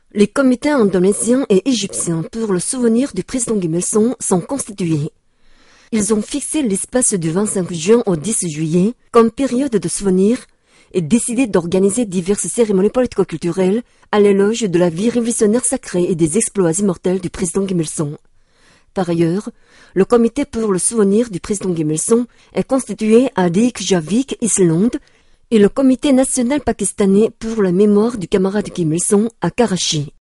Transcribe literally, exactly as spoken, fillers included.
Les comités indonésiens et égyptiens pour le souvenir du président Kim Il-sung sont constitués. Ils ont fixé l'espace du vingt-cinq juin au dix juillet comme période de souvenir et décidé d'organiser diverses cérémonies politico-culturelles à l'éloge de la vie révolutionnaire sacrée et des exploits immortels du président Kim Il-sung. Par ailleurs, le comité pour le souvenir du président Kim Il-sung est constitué à Reykjavik, Islande, et le comité national pakistanais pour la mémoire du camarade Kim Il-sung à Karachi.